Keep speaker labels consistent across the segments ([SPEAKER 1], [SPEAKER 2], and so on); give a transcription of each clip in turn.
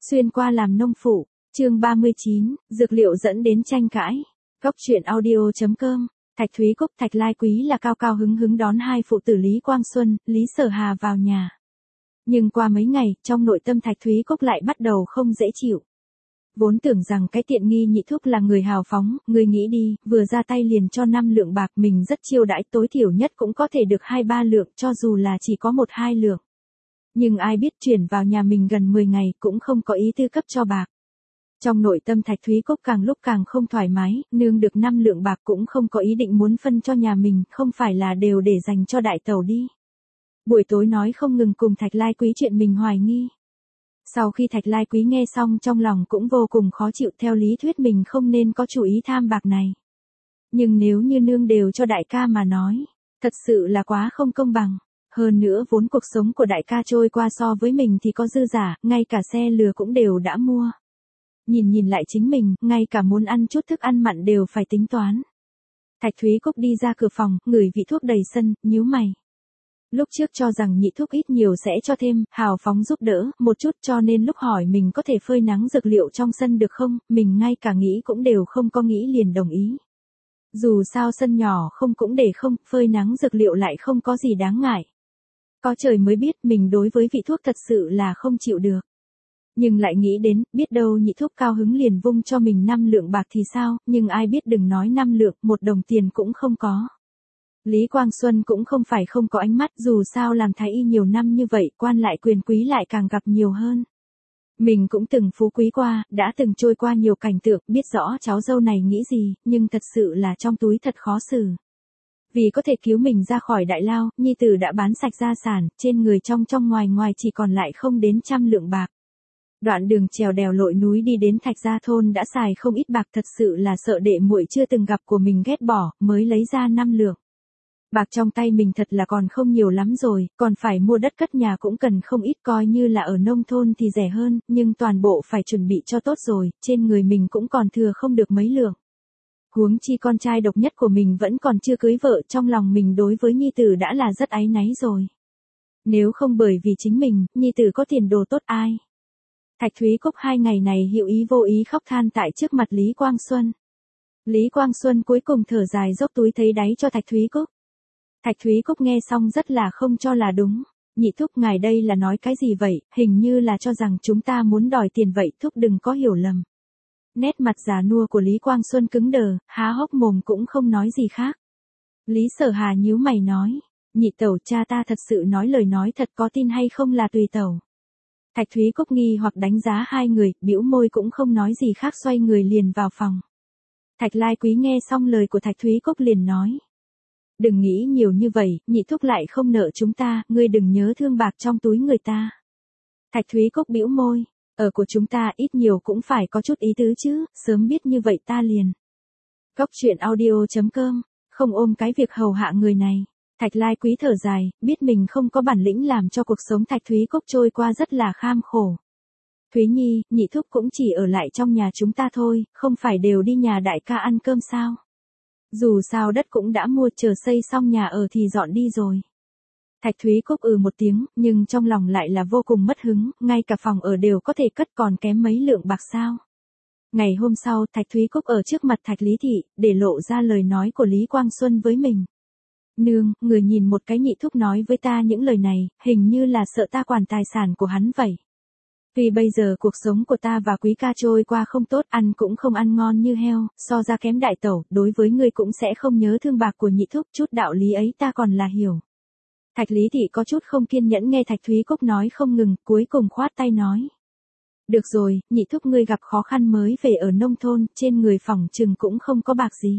[SPEAKER 1] Xuyên qua làm nông phụ, chương 39, dược liệu dẫn đến tranh cãi. Góc truyện audio.com, Thạch Thúy Cúc Thạch Lai Quý là cao cao hứng hứng đón hai phụ tử Lý Quang Xuân, Lý Sở Hà vào nhà. Nhưng qua mấy ngày, trong nội tâm Thạch Thúy Cúc lại bắt đầu không dễ chịu. Vốn tưởng rằng cái tiện nghi nhị thúc là người hào phóng, người nghĩ đi, vừa ra tay liền cho 5 lượng bạc, mình rất chiêu đãi, tối thiểu nhất cũng có thể được 2-3 lượng, cho dù là chỉ có 1-2 lượng. Nhưng ai biết chuyển vào nhà mình gần 10 ngày cũng không có ý tư cấp cho bạc. Trong nội tâm Thạch Thúy Cúc càng lúc càng không thoải mái, nương được 5 lượng bạc cũng không có ý định muốn phân cho nhà mình, không phải là đều để dành cho đại tẩu đi. Buổi tối nói không ngừng cùng Thạch Lai Quý chuyện mình hoài nghi. Sau khi Thạch Lai Quý nghe xong trong lòng cũng vô cùng khó chịu, theo lý thuyết mình không nên có chủ ý tham bạc này. Nhưng nếu như nương đều cho đại ca mà nói, thật sự là quá không công bằng. Hơn nữa vốn cuộc sống của đại ca trôi qua so với mình thì có dư giả, ngay cả xe lừa cũng đều đã mua. Nhìn lại chính mình, ngay cả muốn ăn chút thức ăn mặn đều phải tính toán. Thạch Thúy Cúc đi ra cửa phòng, ngửi vị thuốc đầy sân, nhíu mày. Lúc trước cho rằng nhị thuốc ít nhiều sẽ cho thêm, hào phóng giúp đỡ, một chút, cho nên lúc hỏi mình có thể phơi nắng dược liệu trong sân được không, mình ngay cả nghĩ cũng đều không có nghĩ liền đồng ý. Dù sao sân nhỏ không cũng để không, phơi nắng dược liệu lại không có gì đáng ngại. Có trời mới biết mình đối với vị thuốc thật sự là không chịu được. Nhưng lại nghĩ đến, biết đâu nhị thuốc cao hứng liền vung cho mình 5 lượng bạc thì sao, nhưng ai biết đừng nói 5 lượng, 1 đồng tiền cũng không có. Lý Quang Xuân cũng không phải không có ánh mắt, dù sao làm thái y nhiều năm như vậy, quan lại quyền quý lại càng gặp nhiều hơn. Mình cũng từng phú quý qua, đã từng trôi qua nhiều cảnh tượng, biết rõ cháu dâu này nghĩ gì, nhưng thật sự là trong túi thật khó xử. Vì có thể cứu mình ra khỏi đại lao, nhi tử đã bán sạch gia sản, trên người trong ngoài chỉ còn lại không đến 100 lượng bạc. Đoạn đường trèo đèo lội núi đi đến Thạch Gia thôn đã xài không ít bạc, thật sự là sợ đệ muội chưa từng gặp của mình ghét bỏ, mới lấy ra 5 lượng. Bạc trong tay mình thật là còn không nhiều lắm rồi, còn phải mua đất cất nhà cũng cần không ít, coi như là ở nông thôn thì rẻ hơn, nhưng toàn bộ phải chuẩn bị cho tốt rồi, trên người mình cũng còn thừa không được mấy lượng. Huống chi con trai độc nhất của mình vẫn còn chưa cưới vợ, trong lòng mình đối với nhi tử đã là rất áy náy rồi. Nếu không bởi vì chính mình, nhi tử có tiền đồ tốt ai. Thạch Thúy Cúc 2 ngày này hữu ý vô ý khóc than tại trước mặt Lý Quang Xuân. Lý Quang Xuân cuối cùng thở dài dốc túi thấy đáy cho Thạch Thúy Cúc. Thạch Thúy Cúc nghe xong rất là không cho là đúng. Nhị thúc ngài đây là nói cái gì vậy, hình như là cho rằng chúng ta muốn đòi tiền vậy, thúc đừng có hiểu lầm. Nét mặt già nua của Lý Quang Xuân cứng đờ, há hốc mồm cũng không nói gì khác. Lý Sở Hà nhíu mày nói, nhị tẩu, cha ta thật sự nói lời nói thật, có tin hay không là tùy tẩu. Thạch Thúy Cúc nghi hoặc đánh giá hai người, bĩu môi cũng không nói gì khác, xoay người liền vào phòng. Thạch Lai Quý nghe xong lời của Thạch Thúy Cúc liền nói, đừng nghĩ nhiều như vậy, nhị thúc lại không nợ chúng ta, ngươi đừng nhớ thương bạc trong túi người ta. Thạch Thúy Cúc bĩu môi, ở của chúng ta ít nhiều cũng phải có chút ý tứ chứ, sớm biết như vậy ta liền. Góc truyện audio.com, không ôm cái việc hầu hạ người này. Thạch Lai Quý thở dài, biết mình không có bản lĩnh làm cho cuộc sống Thạch Thúy Cúc trôi qua rất là kham khổ. Thúy Nhi, nhị thúc cũng chỉ ở lại trong nhà chúng ta thôi, không phải đều đi nhà đại ca ăn cơm sao. Dù sao đất cũng đã mua, chờ xây xong nhà ở thì dọn đi rồi. Thạch Thúy Cúc một tiếng, nhưng trong lòng lại là vô cùng mất hứng, ngay cả phòng ở đều có thể cất, còn kém mấy lượng bạc sao. Ngày hôm sau, Thạch Thúy Cúc ở trước mặt Thạch Lý Thị, để lộ ra lời nói của Lý Quang Xuân với mình. Nương, người nhìn một cái nhị thúc nói với ta những lời này, hình như là sợ ta quản tài sản của hắn vậy. Vì bây giờ cuộc sống của ta và quý ca trôi qua không tốt, ăn cũng không ăn ngon như heo, so ra kém đại tẩu, đối với ngươi cũng sẽ không nhớ thương bạc của nhị thúc, chút đạo lý ấy ta còn là hiểu. Thạch Lý Thị có chút không kiên nhẫn nghe Thạch Thúy Cúc nói không ngừng, cuối cùng khoát tay nói. Được rồi, nhị thúc ngươi gặp khó khăn mới về ở nông thôn, trên người phỏng chừng cũng không có bạc gì.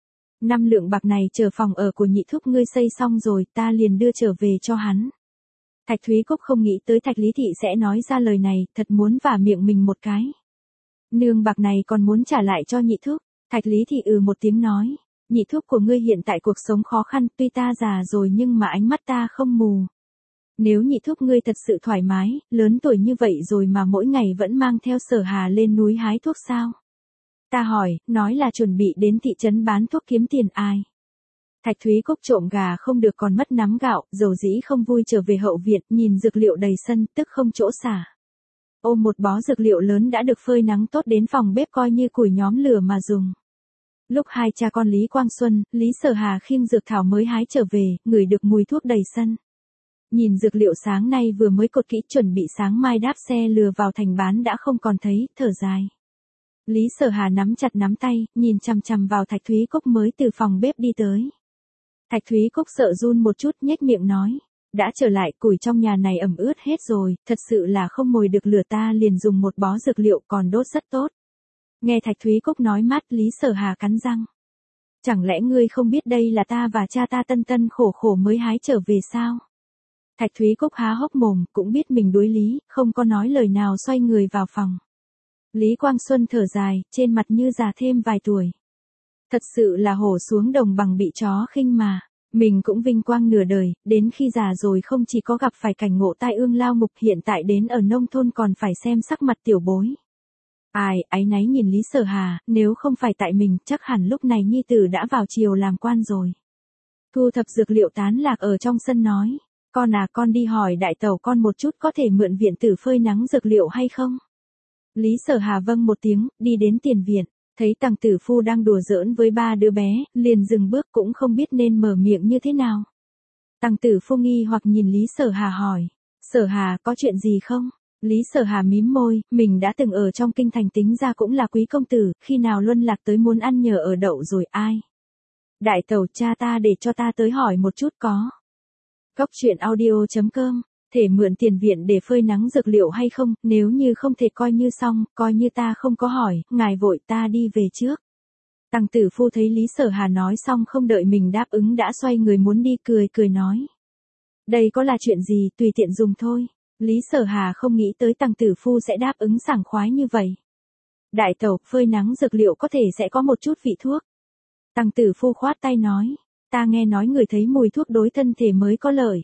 [SPEAKER 1] 5 lượng bạc này chờ phòng ở của nhị thúc ngươi xây xong rồi, ta liền đưa trở về cho hắn. Thạch Thúy Cúc không nghĩ tới Thạch Lý Thị sẽ nói ra lời này, thật muốn vả miệng mình một cái. Nương, bạc này còn muốn trả lại cho nhị thúc. Thạch Lý Thị một tiếng nói, nhị thúc của ngươi hiện tại cuộc sống khó khăn, tuy ta già rồi nhưng mà ánh mắt ta không mù. Nếu nhị thúc ngươi thật sự thoải mái, lớn tuổi như vậy rồi mà mỗi ngày vẫn mang theo Sở Hà lên núi hái thuốc sao? Ta hỏi, nói là chuẩn bị đến thị trấn bán thuốc kiếm tiền ai? Thạch Thúy Cúc trộm gà không được còn mất nắm gạo, dầu dĩ không vui trở về hậu viện, nhìn dược liệu đầy sân, tức không chỗ xả. ôm một bó dược liệu lớn đã được phơi nắng tốt đến phòng bếp coi như củi nhóm lửa mà dùng. Lúc hai cha con Lý Quang Xuân, Lý Sở Hà khiêng dược thảo mới hái trở về, ngửi được mùi thuốc đầy sân. Nhìn dược liệu sáng nay vừa mới cột kỹ chuẩn bị sáng mai đáp xe lừa vào thành bán đã không còn thấy, thở dài. Lý Sở Hà nắm chặt nắm tay, nhìn chằm chằm vào Thạch Thúy Cúc mới từ phòng bếp đi tới. Thạch Thúy Cúc sợ run một chút nhếch miệng nói. Đã trở lại, củi trong nhà này ẩm ướt hết rồi, thật sự là không mồi được lửa, ta liền dùng một bó dược liệu còn đốt rất tốt. Nghe Thạch Thúy Cúc nói mát, Lý Sở Hà cắn răng. Chẳng lẽ ngươi không biết đây là ta và cha ta tân tân khổ khổ mới hái trở về sao? Thạch Thúy Cúc há hốc mồm, cũng biết mình đối lý, không có nói lời nào xoay người vào phòng. Lý Quang Xuân thở dài, trên mặt như già thêm vài tuổi. Thật sự là hổ xuống đồng bằng bị chó khinh mà. Mình cũng vinh quang nửa đời, đến khi già rồi không chỉ có gặp phải cảnh ngộ tai ương lao ngục, hiện tại đến ở nông thôn còn phải xem sắc mặt tiểu bối. Ai, áy náy nhìn Lý Sở Hà, nếu không phải tại mình, chắc hẳn lúc này nhi tử đã vào triều làm quan rồi. Thu thập dược liệu tán lạc ở trong sân nói, con à, con đi hỏi đại tẩu con một chút có thể mượn viện tử phơi nắng dược liệu hay không? Lý Sở Hà vâng một tiếng, đi đến tiền viện. Thấy Tằng Tử Phu đang đùa giỡn với ba đứa bé, liền dừng bước cũng không biết nên mở miệng như thế nào. Tằng Tử Phu nghi hoặc nhìn Lý Sở Hà hỏi, Sở Hà có chuyện gì không? Lý Sở Hà mím môi, mình đã từng ở trong kinh thành tính ra cũng là quý công tử, khi nào luân lạc tới muốn ăn nhờ ở đậu rồi ai? Đại tẩu cha ta để cho ta tới hỏi một chút có. Góc truyện audio.com, thể mượn tiền viện để phơi nắng dược liệu hay không, nếu như không thể coi như xong, coi như ta không có hỏi, ngài vội ta đi về trước. Tằng Tử Phu thấy Lý Sở Hà nói xong không đợi mình đáp ứng đã xoay người muốn đi, cười nói. Đây có là chuyện gì, tùy tiện dùng thôi. Lý Sở Hà không nghĩ tới Tằng Tử Phu sẽ đáp ứng sảng khoái như vậy. Đại tẩu, phơi nắng dược liệu có thể sẽ có một chút vị thuốc. Tằng Tử Phu khoát tay nói, ta nghe nói người thấy mùi thuốc đối thân thể mới có lợi.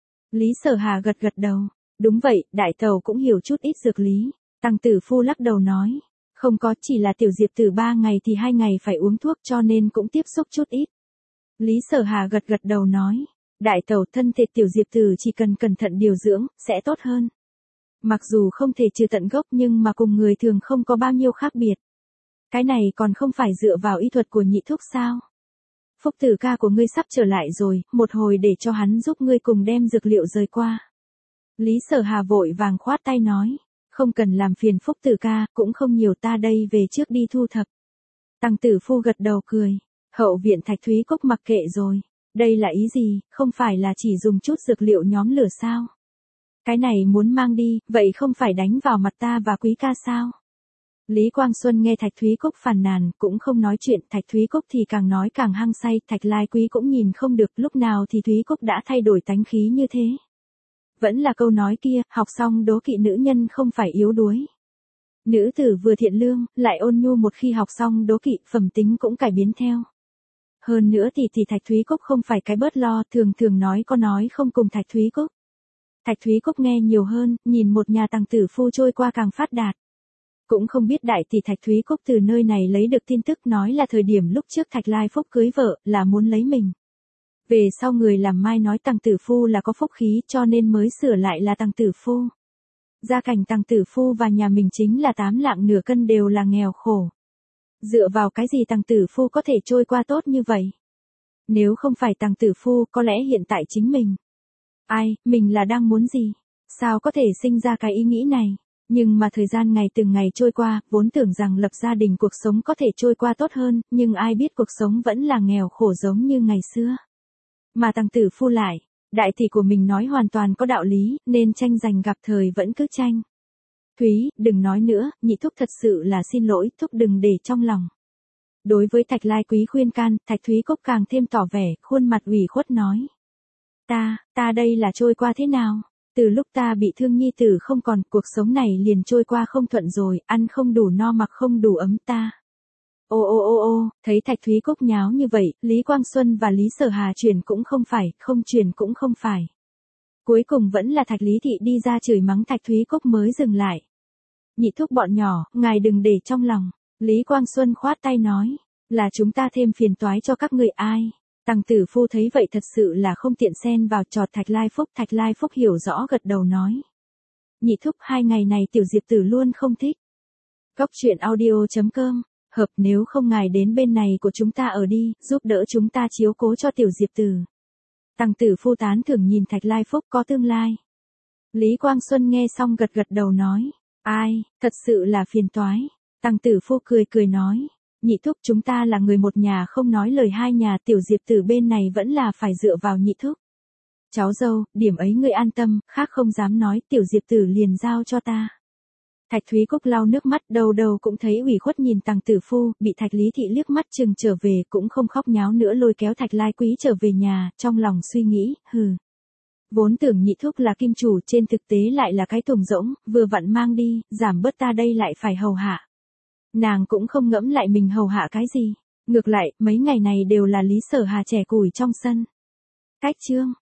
[SPEAKER 1] Lý Sở Hà gật đầu, đúng vậy, đại tẩu cũng hiểu chút ít dược lý. Tằng Tử Phu lắc đầu nói, không có, chỉ là tiểu Diệp Tử 3 ngày thì 2 ngày phải uống thuốc cho nên cũng tiếp xúc chút ít. Lý Sở Hà gật đầu nói, đại tẩu, thân thể tiểu Diệp Tử chỉ cần cẩn thận điều dưỡng, sẽ tốt hơn. Mặc dù không thể trừ tận gốc nhưng mà cùng người thường không có bao nhiêu khác biệt. Cái này còn không phải dựa vào y thuật của nhị thúc sao? Phúc Tử ca của ngươi sắp trở lại rồi, một hồi để cho hắn giúp ngươi cùng đem dược liệu rời qua. Lý Sở Hà vội vàng khoát tay nói, không cần làm phiền Phúc Tử ca, cũng không nhiều, ta đây về trước đi thu thập. Tằng Tử Phu gật đầu cười, hậu viện Thạch Thúy Cúc mặc kệ rồi, đây là ý gì, không phải là chỉ dùng chút dược liệu nhóm lửa sao? Cái này muốn mang đi, vậy không phải đánh vào mặt ta và Quý ca sao? Lý Quang Xuân nghe Thạch Thúy Cúc phàn nàn, cũng không nói chuyện, Thạch Thúy Cúc thì càng nói càng hăng say, Thạch Lai Quý cũng nhìn không được, lúc nào thì Thúy Cúc đã thay đổi tánh khí như thế. Vẫn là câu nói kia, học xong đố kỵ nữ nhân không phải yếu đuối. Nữ tử vừa thiện lương, lại ôn nhu, một khi học xong đố kỵ, phẩm tính cũng cải biến theo. Hơn nữa thì Thạch Thúy Cúc không phải cái bớt lo, thường nói có nói không cùng Thạch Thúy Cúc. Thạch Thúy Cúc nghe nhiều hơn, nhìn một nhà Tằng Tử Phu trôi qua càng phát đạt. Cũng không biết đại tỷ Thạch Thúy Cúc từ nơi này lấy được tin tức, nói là thời điểm lúc trước Thạch Lai Phúc cưới vợ, là muốn lấy mình. Về sau người làm mai nói Tằng Tử Phu là có phúc khí cho nên mới sửa lại là Tằng Tử Phu. Gia cảnh Tằng Tử Phu và nhà mình chính là 8 lạng nửa cân, đều là nghèo khổ. Dựa vào cái gì Tằng Tử Phu có thể trôi qua tốt như vậy? Nếu không phải Tằng Tử Phu, có lẽ hiện tại chính mình. Ai, mình là đang muốn gì? Sao có thể sinh ra cái ý nghĩ này? Nhưng mà thời gian ngày từng ngày trôi qua, vốn tưởng rằng lập gia đình cuộc sống có thể trôi qua tốt hơn, nhưng ai biết cuộc sống vẫn là nghèo khổ giống như ngày xưa. Mà Tằng Tử Phu lại, đại tỷ của mình nói hoàn toàn có đạo lý, nên tranh giành gặp thời vẫn cứ tranh. Thúy, đừng nói nữa, nhị thúc thật sự là xin lỗi, thúc đừng để trong lòng. Đối với Thạch Lai Quý khuyên can, Thạch Thúy Cúc càng thêm tỏ vẻ, khuôn mặt ủy khuất nói. Ta đây là trôi qua thế nào? Từ lúc ta bị thương nhi tử không còn, cuộc sống này liền trôi qua không thuận rồi, ăn không đủ no mặc không đủ ấm ta. Ô, thấy Thạch Thúy Cúc nháo như vậy, Lý Quang Xuân và Lý Sở Hà chuyển cũng không phải, không chuyển cũng không phải. Cuối cùng vẫn là Thạch Lý Thị đi ra chửi mắng Thạch Thúy Cúc mới dừng lại. Nhị thúc bọn nhỏ, ngài đừng để trong lòng. Lý Quang Xuân khoát tay nói, là chúng ta thêm phiền toái cho các người ai. Tằng Tử Phu thấy vậy thật sự là không tiện xen vào, chọt Thạch Lai Phúc. Thạch Lai Phúc hiểu rõ gật đầu nói. nhị thúc 2 ngày này tiểu Diệp Tử luôn không thích. Góc truyện audio.com, hợp nếu không ngài đến bên này của chúng ta ở đi, giúp đỡ chúng ta chiếu cố cho tiểu Diệp Tử. Tăng tử phu tán thưởng nhìn Thạch Lai Phúc có tương lai. Lý Quang Xuân nghe xong gật gật đầu nói, ai, thật sự là phiền toái. Tăng tử phu cười cười nói, nhị thúc chúng ta là người một nhà không nói lời hai nhà, tiểu Diệp Tử bên này vẫn là phải dựa vào nhị thúc. Cháu dâu, điểm ấy ngươi an tâm, khác không dám nói, tiểu Diệp Tử liền giao cho ta. Thạch Thúy Cúc lau nước mắt, đầu đầu cũng thấy ủy khuất nhìn Tăng tử phu, bị Thạch Lý Thị liếc mắt chừng trở về, cũng không khóc nháo nữa lôi kéo Thạch Lai Quý trở về nhà, trong lòng suy nghĩ, vốn tưởng nhị thúc là kim chủ, trên thực tế lại là cái thùng rỗng, vừa vặn mang đi, giảm bớt ta đây lại phải hầu hạ. Nàng cũng không ngẫm lại mình hầu hạ cái gì, ngược lại, mấy ngày này đều là Lý Sở Hà trẻ củi trong sân. Cách chương